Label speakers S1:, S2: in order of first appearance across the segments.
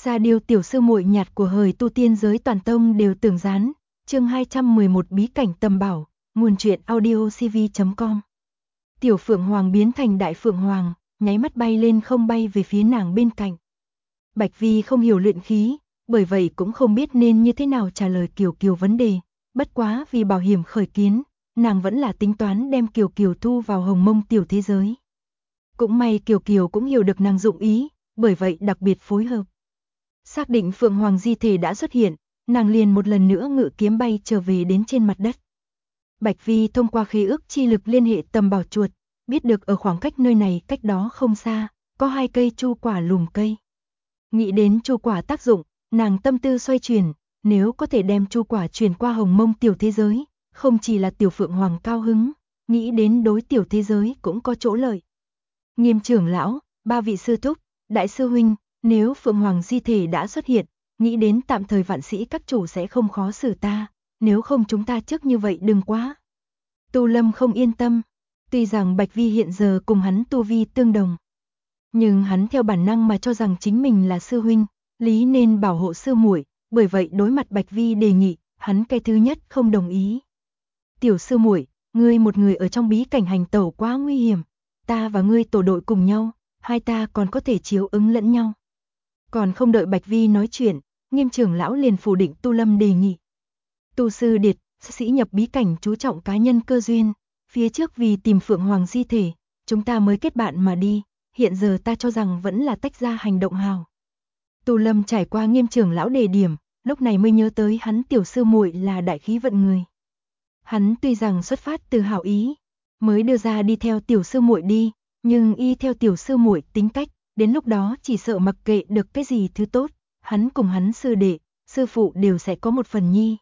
S1: Sa Điêu tiểu sư muội nhạt của hời tu tiên giới toàn tông đều tường dán. Chương 211 bí cảnh tầm bảo, nguồn truyện audiocv.com. Tiểu Phượng Hoàng biến thành Đại Phượng Hoàng, nháy mắt bay lên không bay về phía nàng bên cạnh. Bạch Vi không hiểu luyện khí, bởi vậy cũng không biết nên như thế nào trả lời Kiều Kiều vấn đề. Bất quá vì bảo hiểm khởi kiến, nàng vẫn là tính toán đem Kiều Kiều thu vào Hồng Mông tiểu thế giới. Cũng may Kiều Kiều cũng hiểu được nàng dụng ý, bởi vậy đặc biệt phối hợp. Xác định Phượng Hoàng di thể đã xuất hiện, nàng liền một lần nữa ngự kiếm bay trở về đến trên mặt đất. Bạch Vi thông qua khế ước chi lực liên hệ tầm bảo chuột, biết được ở khoảng cách nơi này cách đó không xa, có 2 cây chu quả lùm cây. Nghĩ đến chu quả tác dụng, nàng tâm tư xoay chuyển, nếu có thể đem chu quả truyền qua Hồng Mông tiểu thế giới, không chỉ là tiểu Phượng Hoàng cao hứng, nghĩ đến đối tiểu thế giới cũng có chỗ lợi. Nghiêm trưởng lão, 3 vị sư thúc, đại sư huynh, nếu Phượng Hoàng di thể đã xuất hiện, nghĩ đến tạm thời vạn sĩ các chủ sẽ không khó xử ta, nếu không chúng ta trước như vậy đừng quá. Tu Lâm không yên tâm, tuy rằng Bạch Vi hiện giờ cùng hắn tu vi tương đồng, nhưng hắn theo bản năng mà cho rằng chính mình là sư huynh, lý nên bảo hộ sư muội, bởi vậy đối mặt Bạch Vi đề nghị, hắn cái thứ nhất không đồng ý. Tiểu sư muội, ngươi một người ở trong bí cảnh hành tẩu quá nguy hiểm, ta và ngươi tổ đội cùng nhau, hai ta còn có thể chiếu ứng lẫn nhau. Còn không đợi Bạch Vi nói chuyện, Nghiêm trưởng lão liền phủ định Tu Lâm đề nghị. Tu sư điệt, sĩ nhập bí cảnh chú trọng cá nhân cơ duyên, phía trước vì tìm Phượng Hoàng di thể, chúng ta mới kết bạn mà đi, hiện giờ ta cho rằng vẫn là tách ra hành động hào. Tu Lâm trải qua Nghiêm trưởng lão đề điểm, lúc này mới nhớ tới hắn tiểu sư muội là đại khí vận người. Hắn tuy rằng xuất phát từ hảo ý, mới đưa ra đi theo tiểu sư muội đi, nhưng y theo tiểu sư muội tính cách, đến lúc đó chỉ sợ mặc kệ được cái gì thứ tốt, hắn cùng hắn sư đệ, sư phụ đều sẽ có một phần nhi.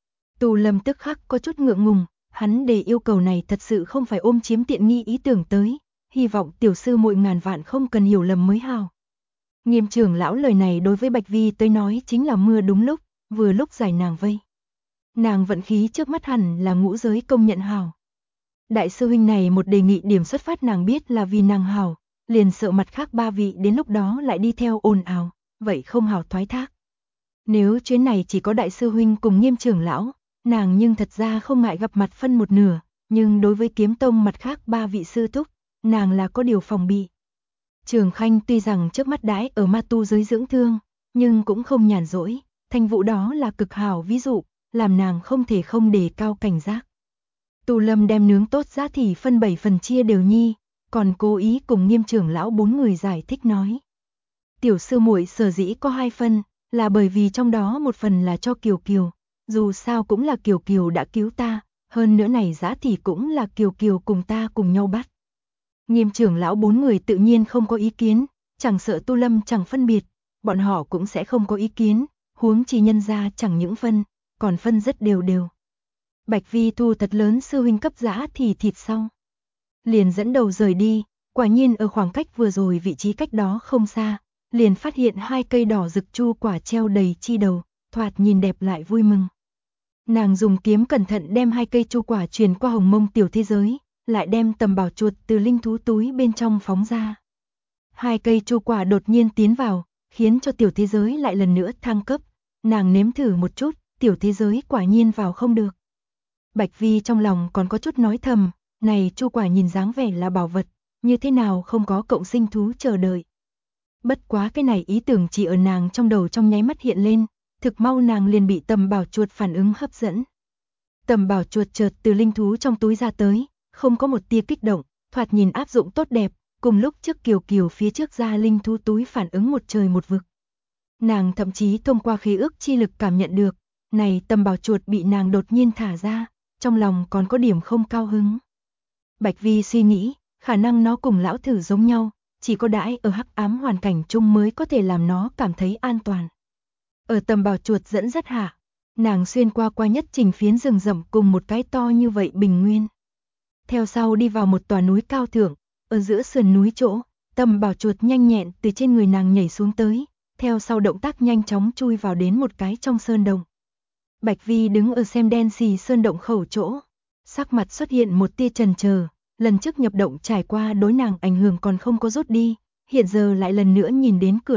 S1: Tu Lâm tức khắc có chút ngượng ngùng, hắn đề yêu cầu này thật sự không phải ôm chiếm tiện nghi ý tưởng tới, hy vọng tiểu sư muội ngàn vạn không cần hiểu lầm mới hào. Nghiêm trưởng lão lời này đối với Bạch Vi tới nói chính là mưa đúng lúc, vừa lúc giải nàng vây. Nàng vận khí trước mắt hẳn là ngũ giới công nhận hào. Đại sư huynh này một đề nghị điểm xuất phát nàng biết là vì nàng hào, liền sợ mặt khác 3 vị đến lúc đó lại đi theo ồn ào, vậy không hào thoái thác. Nếu chuyến này chỉ có đại sư huynh cùng Nghiêm trưởng lão, nàng nhưng thật ra không ngại gặp mặt phân một nửa, nhưng đối với kiếm tông mặt khác 3 vị sư thúc, nàng là có điều phòng bị. Trường Khanh tuy rằng trước mắt đãi ở ma tu giới dưỡng thương, nhưng cũng không nhàn rỗi, Thanh Vũ đó là cực hảo ví dụ, làm nàng không thể không đề cao cảnh giác. Tu Lâm đem nướng tốt giá thì phân 7 phần chia đều nhi, còn cố ý cùng Nghiêm trưởng lão 4 người giải thích nói. Tiểu sư muội sở dĩ có 2 phần, là bởi vì trong đó một phần là cho Kiều Kiều, dù sao cũng là Kiều Kiều đã cứu ta, hơn nữa này giá thì cũng là Kiều Kiều cùng ta cùng nhau bắt. Nghiêm trưởng lão 4 người tự nhiên không có ý kiến, chẳng sợ Tu Lâm chẳng phân biệt, bọn họ cũng sẽ không có ý kiến, huống chi nhân ra chẳng những phân, còn phân rất đều đều. Bạch Vi thu thật lớn sư huynh cấp giã thì thịt sau, liền dẫn đầu rời đi, quả nhiên ở khoảng cách vừa rồi vị trí cách đó không xa, liền phát hiện 2 cây đỏ rực chu quả treo đầy chi đầu, thoạt nhìn đẹp lại vui mừng. Nàng dùng kiếm cẩn thận đem 2 cây chu quả truyền qua Hồng Mông tiểu thế giới, lại đem tầm bảo chuột từ linh thú túi bên trong phóng ra. 2 cây chu quả đột nhiên tiến vào, khiến cho tiểu thế giới lại lần nữa thăng cấp, nàng nếm thử một chút, tiểu thế giới quả nhiên vào không được. Bạch Vi trong lòng còn có chút nói thầm, này chu quả nhìn dáng vẻ là bảo vật, như thế nào không có cộng sinh thú chờ đợi. Bất quá cái này ý tưởng chỉ ở nàng trong đầu trong nháy mắt hiện lên, thực mau nàng liền bị tầm bảo chuột phản ứng hấp dẫn. Tầm bảo chuột chợt từ linh thú trong túi ra tới, không có một tia kích động, thoạt nhìn áp dụng tốt đẹp, cùng lúc trước Kiều Kiều phía trước ra linh thú túi phản ứng một trời một vực. Nàng thậm chí thông qua khí ước chi lực cảm nhận được, này tầm bảo chuột bị nàng đột nhiên thả ra, trong lòng còn có điểm không cao hứng. Bạch Vi suy nghĩ, khả năng nó cùng lão thử giống nhau, chỉ có đãi ở hắc ám hoàn cảnh chung mới có thể làm nó cảm thấy an toàn. Ở tầm bảo chuột dẫn dắt hạ, nàng xuyên qua nhất trình phiến rừng rậm cùng một cái to như vậy bình nguyên. Theo sau đi vào một tòa núi cao thượng, ở giữa sườn núi chỗ, tầm bảo chuột nhanh nhẹn từ trên người nàng nhảy xuống tới, theo sau động tác nhanh chóng chui vào đến một cái trong sơn động. Bạch Vi đứng ở xem đen xì sơn động khẩu chỗ, sắc mặt xuất hiện một tia chần chờ, lần trước nhập động trải qua đối nàng ảnh hưởng còn không có rút đi, hiện giờ lại lần nữa nhìn đến cửa động,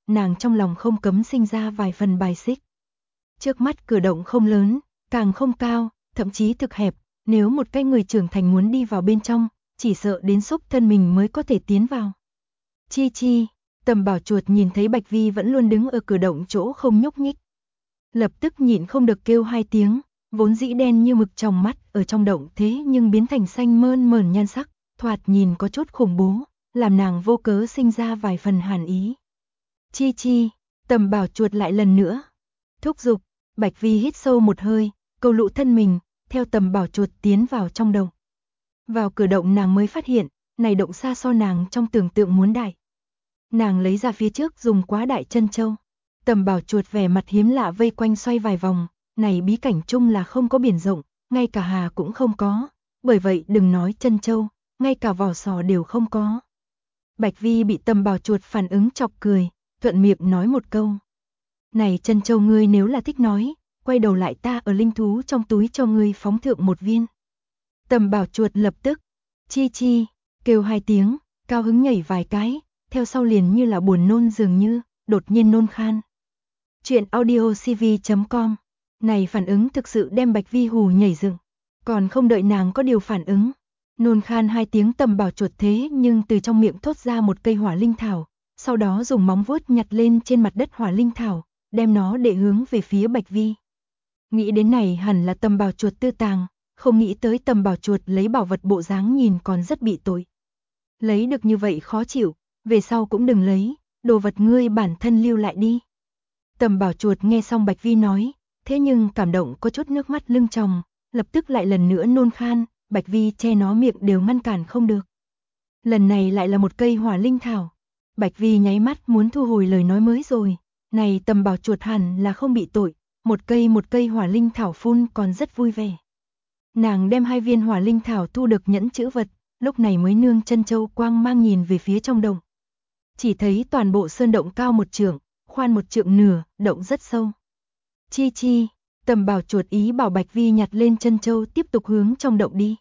S1: nàng trong lòng không cấm sinh ra vài phần bài xích. Trước mắt cửa động không lớn, càng không cao, thậm chí thực hẹp, nếu một cái người trưởng thành muốn đi vào bên trong, chỉ sợ đến xúc thân mình mới có thể tiến vào. Chi chi, Tầm Bảo chuột nhìn thấy Bạch Vi vẫn luôn đứng ở cửa động chỗ không nhúc nhích. Lập tức nhịn không được kêu hai tiếng, vốn dĩ đen như mực trong mắt ở trong động thế nhưng biến thành xanh mơn mởn nhan sắc, thoạt nhìn có chút khủng bố, làm nàng vô cớ sinh ra vài phần hàn ý. Chi chi, Tầm Bảo chuột lại lần nữa thúc giục. Bạch Vi hít sâu một hơi, cầu lụ thân mình, theo Tầm Bảo chuột tiến vào trong động. Vào cửa động nàng mới phát hiện, này động xa so nàng trong tưởng tượng muốn đại. Nàng lấy ra phía trước dùng quá đại chân châu. Tầm Bảo chuột vẻ mặt hiếm lạ vây quanh xoay vài vòng, này bí cảnh chung là không có biển rộng, ngay cả hà cũng không có, bởi vậy đừng nói chân châu, ngay cả vỏ sò đều không có. Bạch Vi bị Tầm Bảo chuột phản ứng chọc cười, thuận miệng nói một câu. Này chân châu ngươi nếu là thích nói, quay đầu lại ta ở linh thú trong túi cho ngươi phóng thượng một viên. Tầm Bảo chuột lập tức, chi chi, kêu hai tiếng, cao hứng nhảy vài cái, theo sau liền như là buồn nôn dường như, đột nhiên nôn khan. Chuyện audiocv.com. Này phản ứng thực sự đem Bạch Vi hù nhảy dựng, còn không đợi nàng có điều phản ứng, nôn khan hai tiếng Tầm Bảo chuột thế nhưng từ trong miệng thốt ra một cây hỏa linh thảo, sau đó dùng móng vuốt nhặt lên trên mặt đất hỏa linh thảo, đem nó để hướng về phía Bạch Vi. Nghĩ đến này hẳn là Tầm Bảo chuột tư tàng, không nghĩ tới Tầm Bảo chuột lấy bảo vật bộ dáng nhìn còn rất bị tội. Lấy được như vậy khó chịu, về sau cũng đừng lấy, đồ vật ngươi bản thân lưu lại đi. Tầm Bảo chuột nghe xong Bạch Vi nói, thế nhưng cảm động có chút nước mắt lưng tròng, lập tức lại lần nữa nôn khan, Bạch Vi che nó miệng đều ngăn cản không được. Lần này lại là một cây hỏa linh thảo. Bạch Vi nháy mắt muốn thu hồi lời nói mới rồi, này Tầm Bảo chuột hẳn là không bị tội, một cây hỏa linh thảo phun còn rất vui vẻ. Nàng đem hai viên hỏa linh thảo thu được nhẫn chữ vật, lúc này mới nương chân châu quang mang nhìn về phía trong động. Chỉ thấy toàn bộ sơn động cao một trượng, khoan một trượng nửa, động rất sâu. Chi chi, Tầm Bảo chuột ý bảo Bạch Vi nhặt lên chân châu tiếp tục hướng trong động đi.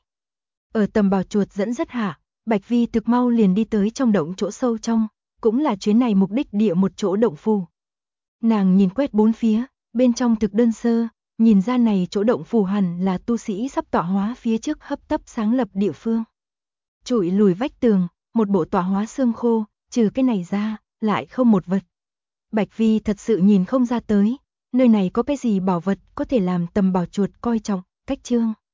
S1: Ở Tầm Bảo chuột dẫn dắt hạ, Bạch Vi thực mau liền đi tới trong động chỗ sâu trong, cũng là chuyến này mục đích địa một chỗ động phủ. Nàng nhìn quét bốn phía, bên trong thực đơn sơ, nhìn ra này chỗ động phủ hẳn là tu sĩ sắp tọa hóa phía trước hấp tấp sáng lập địa phương. Trụi lùi vách tường, một bộ tọa hóa xương khô, trừ cái này ra, lại không một vật. Bạch Vi thật sự nhìn không ra tới, nơi này có cái gì bảo vật có thể làm Tầm Bảo chuột coi trọng, cách chương.